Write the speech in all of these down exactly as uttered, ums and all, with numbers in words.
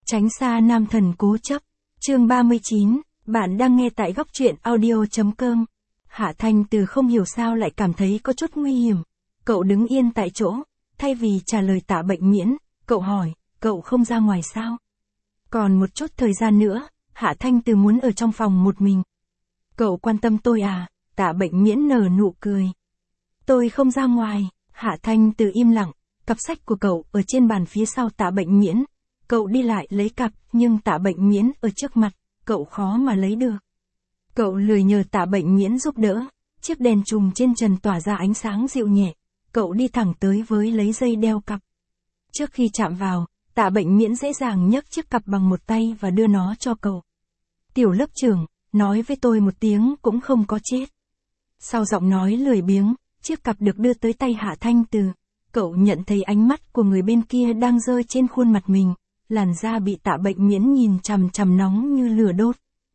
Tránh xa nam thần cố chấp. Chương ba mươi chín, bạn đang nghe tại góc truyện audio.com. Hạ Thanh Từ không hiểu sao lại cảm thấy có chút nguy hiểm. Cậu đứng yên tại chỗ, thay vì trả lời Tạ Bệnh Miễn, cậu hỏi, cậu không ra ngoài sao? Còn một chút thời gian nữa, Hạ Thanh Từ muốn ở trong phòng một mình. Cậu quan tâm tôi à? Tạ Bệnh Miễn nở nụ cười. Tôi không ra ngoài. Hạ Thanh Từ im lặng, cặp sách của cậu ở trên bàn phía sau Tạ Bệnh Miễn. Cậu đi lại lấy cặp, nhưng Tạ Bệnh Miễn ở trước mặt, cậu khó mà lấy được. Cậu lười nhờ Tạ Bệnh Miễn giúp đỡ, chiếc đèn chùm trên trần tỏa ra ánh sáng dịu nhẹ, cậu đi thẳng tới với lấy dây đeo cặp. Trước khi chạm vào, Tạ Bệnh Miễn dễ dàng nhấc chiếc cặp bằng một tay và đưa nó cho cậu. Tiểu lớp trưởng, nói với tôi một tiếng cũng không có chết. Sau giọng nói lười biếng, chiếc cặp được đưa tới tay Hạ Thanh Từ. Cậu nhận thấy ánh mắt của người bên kia đang rơi trên khuôn mặt mình, làn da bị Tạ Bệnh Miễn nhìn chằm chằm nóng như lửa đốt.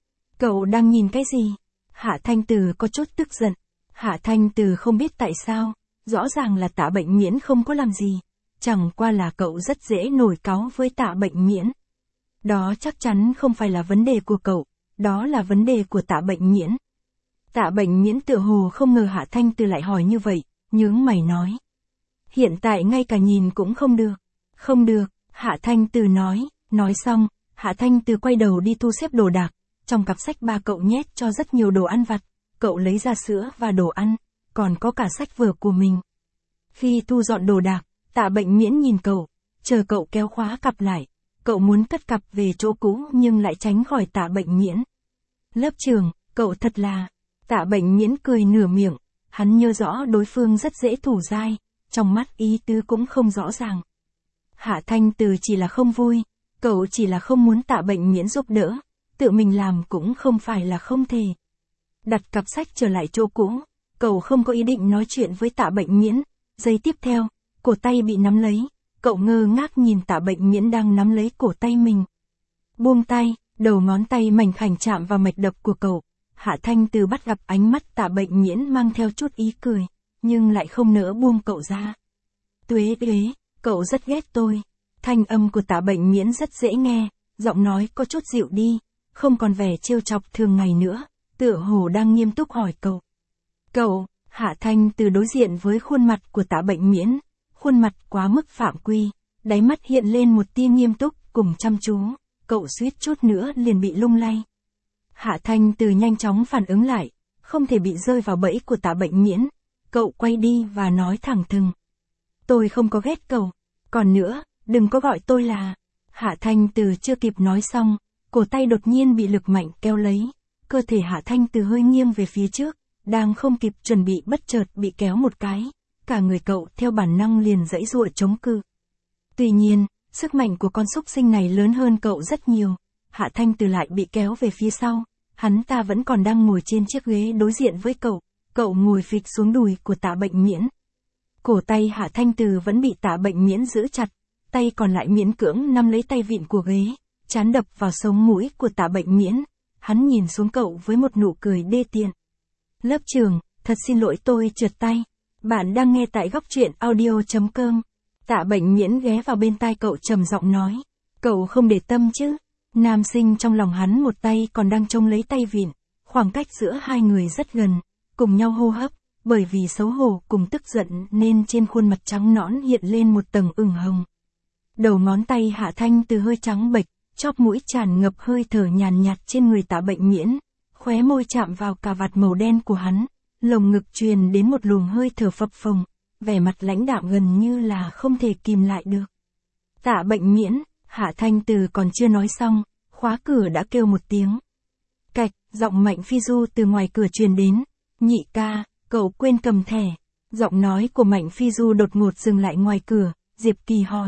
Cậu đang nhìn cái gì? Hạ Thanh Từ có chút tức giận. Hạ Thanh Từ không biết tại sao, rõ ràng là Tạ Bệnh Miễn không có làm gì, chẳng qua là cậu rất dễ nổi cáu với Tạ Bệnh Miễn. Đó chắc chắn không phải là vấn đề của cậu, đó là vấn đề của Tạ Bệnh Miễn. Tạ Bệnh Miễn tựa hồ không ngờ Hạ Thanh Từ lại hỏi như vậy, nhướng mày nói. Hiện tại ngay cả nhìn cũng không được. Không được, Hạ Thanh Từ nói, nói xong, Hạ Thanh Từ quay đầu đi thu xếp đồ đạc, trong cặp sách ba cậu nhét cho rất nhiều đồ ăn vặt, cậu lấy ra sữa và đồ ăn, còn có cả sách vở của mình. Khi thu dọn đồ đạc, Tạ Bệnh Miễn nhìn cậu, chờ cậu kéo khóa cặp lại, cậu muốn cất cặp về chỗ cũ nhưng lại tránh khỏi Tạ Bệnh Miễn. Lớp trưởng, cậu thật là... Tạ Bệnh Miễn cười nửa miệng, hắn nhớ rõ đối phương rất dễ thủ dai, trong mắt ý tứ cũng không rõ ràng. Hạ Thanh Từ chỉ là không vui, cậu chỉ là không muốn Tạ Bệnh Miễn giúp đỡ, tự mình làm cũng không phải là không thể. Đặt cặp sách trở lại chỗ cũ, cậu không có ý định nói chuyện với Tạ Bệnh Miễn, giây tiếp theo, cổ tay bị nắm lấy, cậu ngơ ngác nhìn Tạ Bệnh Miễn đang nắm lấy cổ tay mình. Buông tay, đầu ngón tay mảnh khảnh chạm vào mạch đập của cậu. Hạ Thanh Từ bắt gặp ánh mắt Tạ Bệnh Miễn mang theo chút ý cười, nhưng lại không nỡ buông cậu ra. Tuế tuế, cậu rất ghét tôi. Thanh âm của Tạ Bệnh Miễn rất dễ nghe, giọng nói có chút dịu đi, không còn vẻ trêu chọc thường ngày nữa, tựa hồ đang nghiêm túc hỏi cậu. Cậu, Hạ Thanh Từ đối diện với khuôn mặt của Tạ Bệnh Miễn, khuôn mặt quá mức phạm quy, đáy mắt hiện lên một tia nghiêm túc cùng chăm chú, cậu suýt chút nữa liền bị lung lay. Hạ Thanh Từ nhanh chóng phản ứng lại, không thể bị rơi vào bẫy của Tạ Bệnh Miễn, cậu quay đi và nói thẳng thừng. Tôi không có ghét cậu, còn nữa, đừng có gọi tôi là... Hạ Thanh Từ chưa kịp nói xong, cổ tay đột nhiên bị lực mạnh kéo lấy, cơ thể Hạ Thanh Từ hơi nghiêng về phía trước, đang không kịp chuẩn bị bất chợt bị kéo một cái, cả người cậu theo bản năng liền giãy giụa chống cự. Tuy nhiên, sức mạnh của con súc sinh này lớn hơn cậu rất nhiều. Hạ Thanh Từ lại bị kéo về phía sau, hắn ta vẫn còn đang ngồi trên chiếc ghế đối diện với cậu, cậu ngồi phịch xuống đùi của Tạ Bệnh Miễn. Cổ tay Hạ Thanh Từ vẫn bị Tạ Bệnh Miễn giữ chặt, tay còn lại miễn cưỡng nắm lấy tay vịn của ghế, trán đập vào sống mũi của Tạ Bệnh Miễn, hắn nhìn xuống cậu với một nụ cười đê tiện. Lớp trưởng, thật xin lỗi tôi trượt tay, bạn đang nghe tại góc truyện audio.com. Tạ Bệnh Miễn ghé vào bên tai cậu trầm giọng nói, cậu không để tâm chứ? Nam sinh trong lòng hắn một tay còn đang trông lấy tay vịn, khoảng cách giữa hai người rất gần, cùng nhau hô hấp, bởi vì xấu hổ cùng tức giận nên trên khuôn mặt trắng nõn hiện lên một tầng ửng hồng. Đầu ngón tay Hạ Thanh Từ hơi trắng bệch, chóp mũi tràn ngập hơi thở nhàn nhạt trên người Tạ Bệnh Miễn, khóe môi chạm vào cà vạt màu đen của hắn, lồng ngực truyền đến một luồng hơi thở phập phồng, vẻ mặt lãnh đạm gần như là không thể kìm lại được. Tạ Bệnh Miễn, Hạ Thanh Từ còn chưa nói xong, khóa cửa đã kêu một tiếng. Cạch, giọng Mạnh Phi Du từ ngoài cửa truyền đến. Nhị ca, cậu quên cầm thẻ. Giọng nói của Mạnh Phi Du đột ngột dừng lại ngoài cửa, Diệp Kỳ hỏi.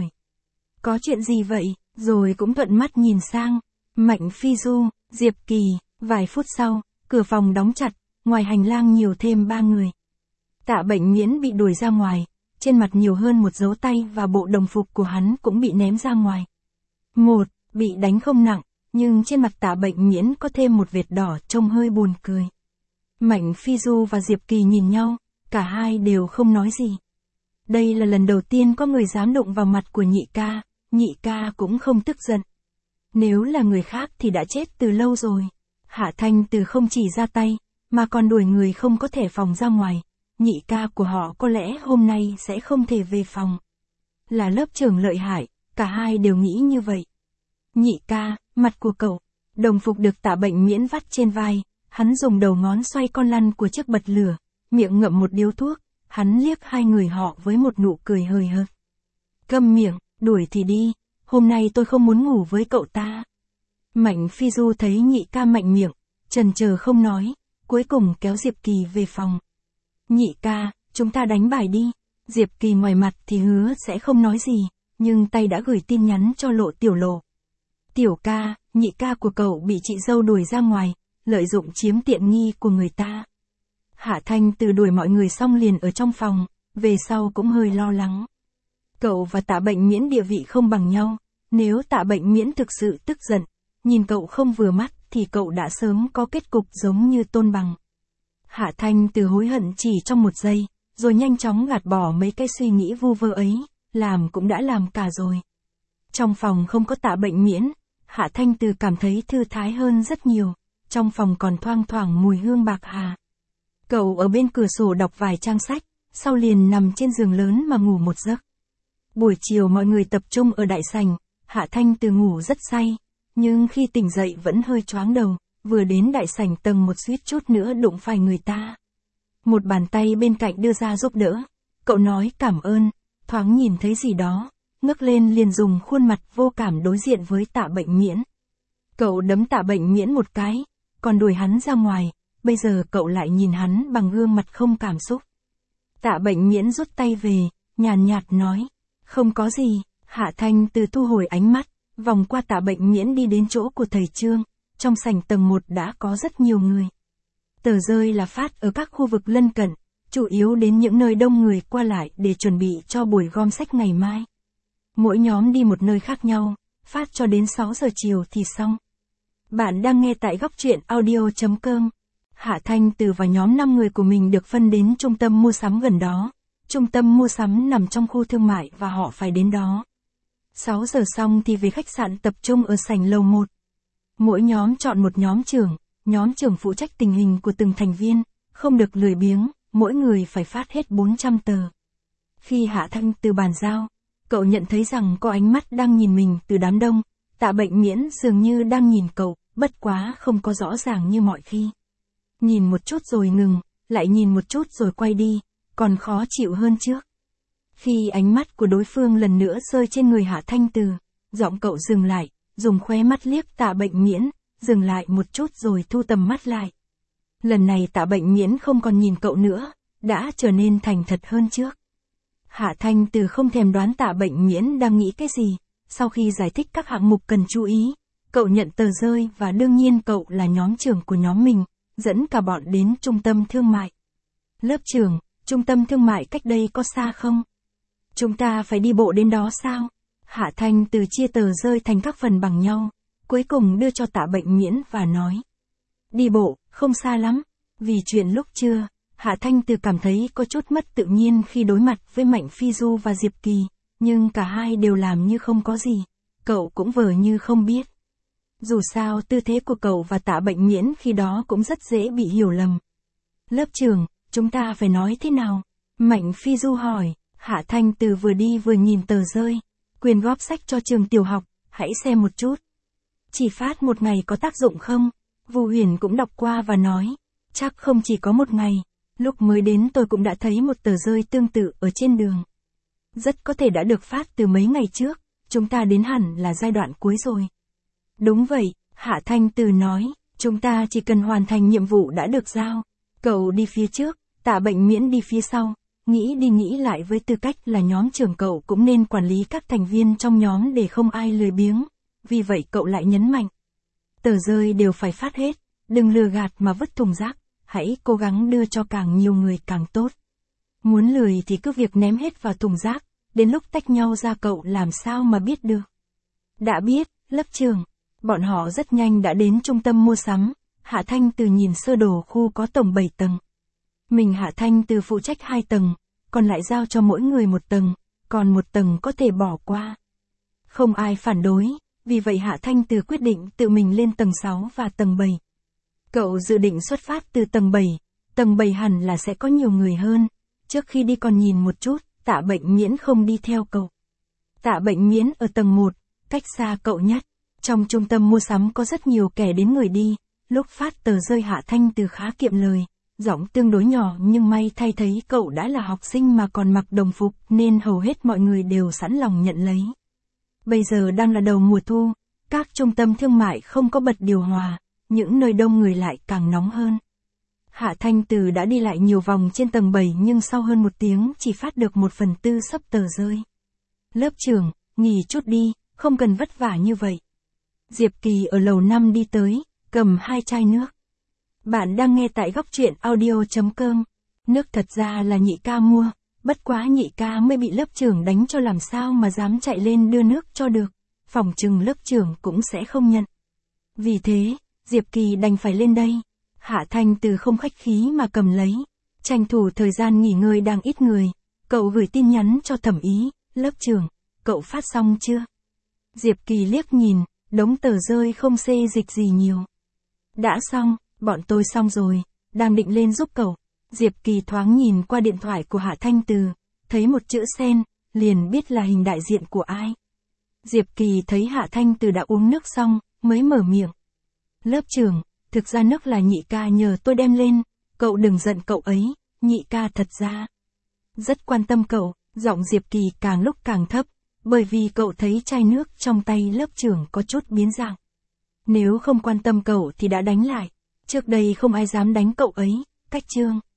Có chuyện gì vậy? Rồi cũng thuận mắt nhìn sang. Mạnh Phi Du, Diệp Kỳ, vài phút sau, cửa phòng đóng chặt, ngoài hành lang nhiều thêm ba người. Tạ Bệnh Miễn bị đuổi ra ngoài, trên mặt nhiều hơn một dấu tay và bộ đồng phục của hắn cũng bị ném ra ngoài. Một, bị đánh không nặng, nhưng trên mặt Tạ Bệnh Miễn có thêm một vệt đỏ trông hơi buồn cười. Mạnh Phi Du và Diệp Kỳ nhìn nhau, cả hai đều không nói gì. Đây là lần đầu tiên có người dám đụng vào mặt của nhị ca, nhị ca cũng không tức giận. Nếu là người khác thì đã chết từ lâu rồi. Hạ Thanh Từ không chỉ ra tay, mà còn đuổi người không có thẻ phòng ra ngoài. Nhị ca của họ có lẽ hôm nay sẽ không thể về phòng. Là lớp trưởng lợi hại, cả hai đều nghĩ như vậy. Nhị ca, mặt của cậu. Đồng phục được Tạ Bệnh Miễn vắt trên vai, hắn dùng đầu ngón xoay con lăn của chiếc bật lửa, miệng ngậm một điếu thuốc, hắn liếc hai người họ với một nụ cười hời hợt. Câm miệng, đuổi thì đi, hôm nay tôi không muốn ngủ với cậu ta. Mạnh Phi Du thấy nhị ca mạnh miệng, chần chờ không nói, cuối cùng kéo Diệp Kỳ về phòng. Nhị ca, chúng ta đánh bài đi. Diệp Kỳ ngoài mặt thì hứa sẽ không nói gì, nhưng tay đã gửi tin nhắn cho Lộ Tiểu Lộ. Tiểu ca, nhị ca của cậu bị chị dâu đuổi ra ngoài, lợi dụng chiếm tiện nghi của người ta. Hạ Thanh Từ đuổi mọi người xong liền ở trong phòng, về sau cũng hơi lo lắng. Cậu và Tạ Bệnh Miễn địa vị không bằng nhau, nếu Tạ Bệnh Miễn thực sự tức giận, nhìn cậu không vừa mắt thì cậu đã sớm có kết cục giống như Tôn Bằng. Hạ Thanh Từ hối hận chỉ trong một giây, rồi nhanh chóng gạt bỏ mấy cái suy nghĩ vu vơ ấy, làm cũng đã làm cả rồi. Trong phòng không có Tạ Bệnh Miễn, Hạ Thanh Từ cảm thấy thư thái hơn rất nhiều, trong phòng còn thoang thoảng mùi hương bạc hà. Cậu ở bên cửa sổ đọc vài trang sách, sau liền nằm trên giường lớn mà ngủ một giấc. Buổi chiều mọi người tập trung ở đại sảnh, Hạ Thanh Từ ngủ rất say, nhưng khi tỉnh dậy vẫn hơi choáng đầu, vừa đến đại sảnh tầng một suýt chút nữa đụng phải người ta. Một bàn tay bên cạnh đưa ra giúp đỡ, cậu nói cảm ơn, thoáng nhìn thấy gì đó, ngước lên liền dùng khuôn mặt vô cảm đối diện với Tạ Bệnh Miễn. Cậu đấm Tạ Bệnh Miễn một cái, còn đuổi hắn ra ngoài, bây giờ cậu lại nhìn hắn bằng gương mặt không cảm xúc. Tạ Bệnh Miễn rút tay về, nhàn nhạt nói, không có gì. Hạ Thanh Từ thu hồi ánh mắt, vòng qua Tạ Bệnh Miễn đi đến chỗ của thầy Trương, trong sảnh tầng một đã có rất nhiều người. Tờ rơi là phát ở các khu vực lân cận, chủ yếu đến những nơi đông người qua lại để chuẩn bị cho buổi gom sách ngày mai. Mỗi nhóm đi một nơi khác nhau, phát cho đến sáu giờ chiều thì xong. Bạn đang nghe tại góc truyện audio chấm com. Hạ Thanh Từ và nhóm năm người của mình được phân đến trung tâm mua sắm gần đó. Trung tâm mua sắm nằm trong khu thương mại và họ phải đến đó. sáu giờ xong thì về khách sạn tập trung ở sảnh lầu một. Mỗi nhóm chọn một nhóm trưởng, nhóm trưởng phụ trách tình hình của từng thành viên, không được lười biếng, mỗi người phải phát hết bốn trăm tờ. Khi Hạ Thanh Từ bàn giao, cậu nhận thấy rằng có ánh mắt đang nhìn mình từ đám đông, Tạ Bệnh Miễn dường như đang nhìn cậu, bất quá không có rõ ràng như mọi khi. Nhìn một chút rồi ngừng, lại nhìn một chút rồi quay đi, còn khó chịu hơn trước. Khi ánh mắt của đối phương lần nữa rơi trên người Hạ Thanh Từ, giọng cậu dừng lại, dùng khóe mắt liếc Tạ Bệnh Miễn, dừng lại một chút rồi thu tầm mắt lại. Lần này Tạ Bệnh Miễn không còn nhìn cậu nữa, đã trở nên thành thật hơn trước. Hạ Thanh Từ không thèm đoán Tạ Bệnh Miễn đang nghĩ cái gì, sau khi giải thích các hạng mục cần chú ý, cậu nhận tờ rơi và đương nhiên cậu là nhóm trưởng của nhóm mình, dẫn cả bọn đến trung tâm thương mại. Lớp trưởng, trung tâm thương mại cách đây có xa không? Chúng ta phải đi bộ đến đó sao? Hạ Thanh Từ chia tờ rơi thành các phần bằng nhau, cuối cùng đưa cho Tạ Bệnh Miễn và nói. Đi bộ, không xa lắm. Vì chuyện lúc trưa, Hạ Thanh Từ cảm thấy có chút mất tự nhiên khi đối mặt với Mạnh Phi Du và Diệp Kỳ, nhưng cả hai đều làm như không có gì, cậu cũng vờ như không biết. Dù sao tư thế của cậu và Tạ Bệnh Miễn khi đó cũng rất dễ bị hiểu lầm. Lớp trưởng, chúng ta phải nói thế nào? Mạnh Phi Du hỏi. Hạ Thanh Từ vừa đi vừa nhìn tờ rơi. Quyền góp sách cho trường tiểu học, hãy xem một chút. Chỉ phát một ngày có tác dụng không? Vu Huyền cũng đọc qua và nói. Chắc không chỉ có một ngày. Lúc mới đến tôi cũng đã thấy một tờ rơi tương tự ở trên đường. Rất có thể đã được phát từ mấy ngày trước. Chúng ta đến hẳn là giai đoạn cuối rồi. Đúng vậy, Hạ Thanh Từ nói. Chúng ta chỉ cần hoàn thành nhiệm vụ đã được giao. Cậu đi phía trước, Tạ Bệnh Miễn đi phía sau. Nghĩ đi nghĩ lại với tư cách là nhóm trưởng cậu cũng nên quản lý các thành viên trong nhóm để không ai lười biếng. Vì vậy cậu lại nhấn mạnh. Tờ rơi đều phải phát hết, đừng lừa gạt mà vứt thùng rác, hãy cố gắng đưa cho càng nhiều người càng tốt. Muốn lười thì cứ việc ném hết vào thùng rác, đến lúc tách nhau ra cậu làm sao mà biết được. Đã biết, lớp trưởng. Bọn họ rất nhanh đã đến trung tâm mua sắm, Hạ Thanh Từ nhìn sơ đồ khu có tổng bảy tầng. Mình Hạ Thanh Từ phụ trách hai tầng, còn lại giao cho mỗi người một tầng, còn một tầng có thể bỏ qua. Không ai phản đối, vì vậy Hạ Thanh Từ quyết định tự mình lên tầng sáu và tầng bảy. Cậu dự định xuất phát từ tầng bảy, tầng bảy hẳn là sẽ có nhiều người hơn, trước khi đi còn nhìn một chút, Tạ Bệnh Miễn không đi theo cậu. Tạ Bệnh Miễn ở tầng một, cách xa cậu nhất. Trong trung tâm mua sắm có rất nhiều kẻ đến người đi, lúc phát tờ rơi Hạ Thanh Từ khá kiệm lời, giọng tương đối nhỏ nhưng may thay thấy cậu đã là học sinh mà còn mặc đồng phục nên hầu hết mọi người đều sẵn lòng nhận lấy. Bây giờ đang là đầu mùa thu, các trung tâm thương mại không có bật điều hòa, những nơi đông người lại càng nóng hơn. Hạ Thanh Từ đã đi lại nhiều vòng trên tầng bảy nhưng sau hơn một tiếng chỉ phát được một phần tư sấp tờ rơi. Lớp trưởng, nghỉ chút đi, không cần vất vả như vậy. Diệp Kỳ ở lầu năm đi tới, cầm hai chai nước. Bạn đang nghe tại góc truyện audio chấm com. Nước thật ra là nhị ca mua, bất quá nhị ca mới bị lớp trưởng đánh cho làm sao mà dám chạy lên đưa nước cho được, phỏng chừng lớp trưởng cũng sẽ không nhận. Vì thế, Diệp Kỳ đành phải lên đây. Hạ Thanh Từ không khách khí mà cầm lấy, tranh thủ thời gian nghỉ ngơi đang ít người, cậu gửi tin nhắn cho Thẩm Ý, lớp trưởng, cậu phát xong chưa? Diệp Kỳ liếc nhìn, đống tờ rơi không xê dịch gì nhiều. Đã xong, bọn tôi xong rồi, đang định lên giúp cậu. Diệp Kỳ thoáng nhìn qua điện thoại của Hạ Thanh Từ, thấy một chữ sen, liền biết là hình đại diện của ai. Diệp Kỳ thấy Hạ Thanh Từ đã uống nước xong, mới mở miệng. Lớp trưởng, thực ra nước là nhị ca nhờ tôi đem lên, cậu đừng giận cậu ấy, nhị ca thật ra rất quan tâm cậu. Giọng Diệp Kỳ càng lúc càng thấp, bởi vì cậu thấy chai nước trong tay lớp trưởng có chút biến dạng. Nếu không quan tâm cậu thì đã đánh lại, trước đây không ai dám đánh cậu ấy, cách trương.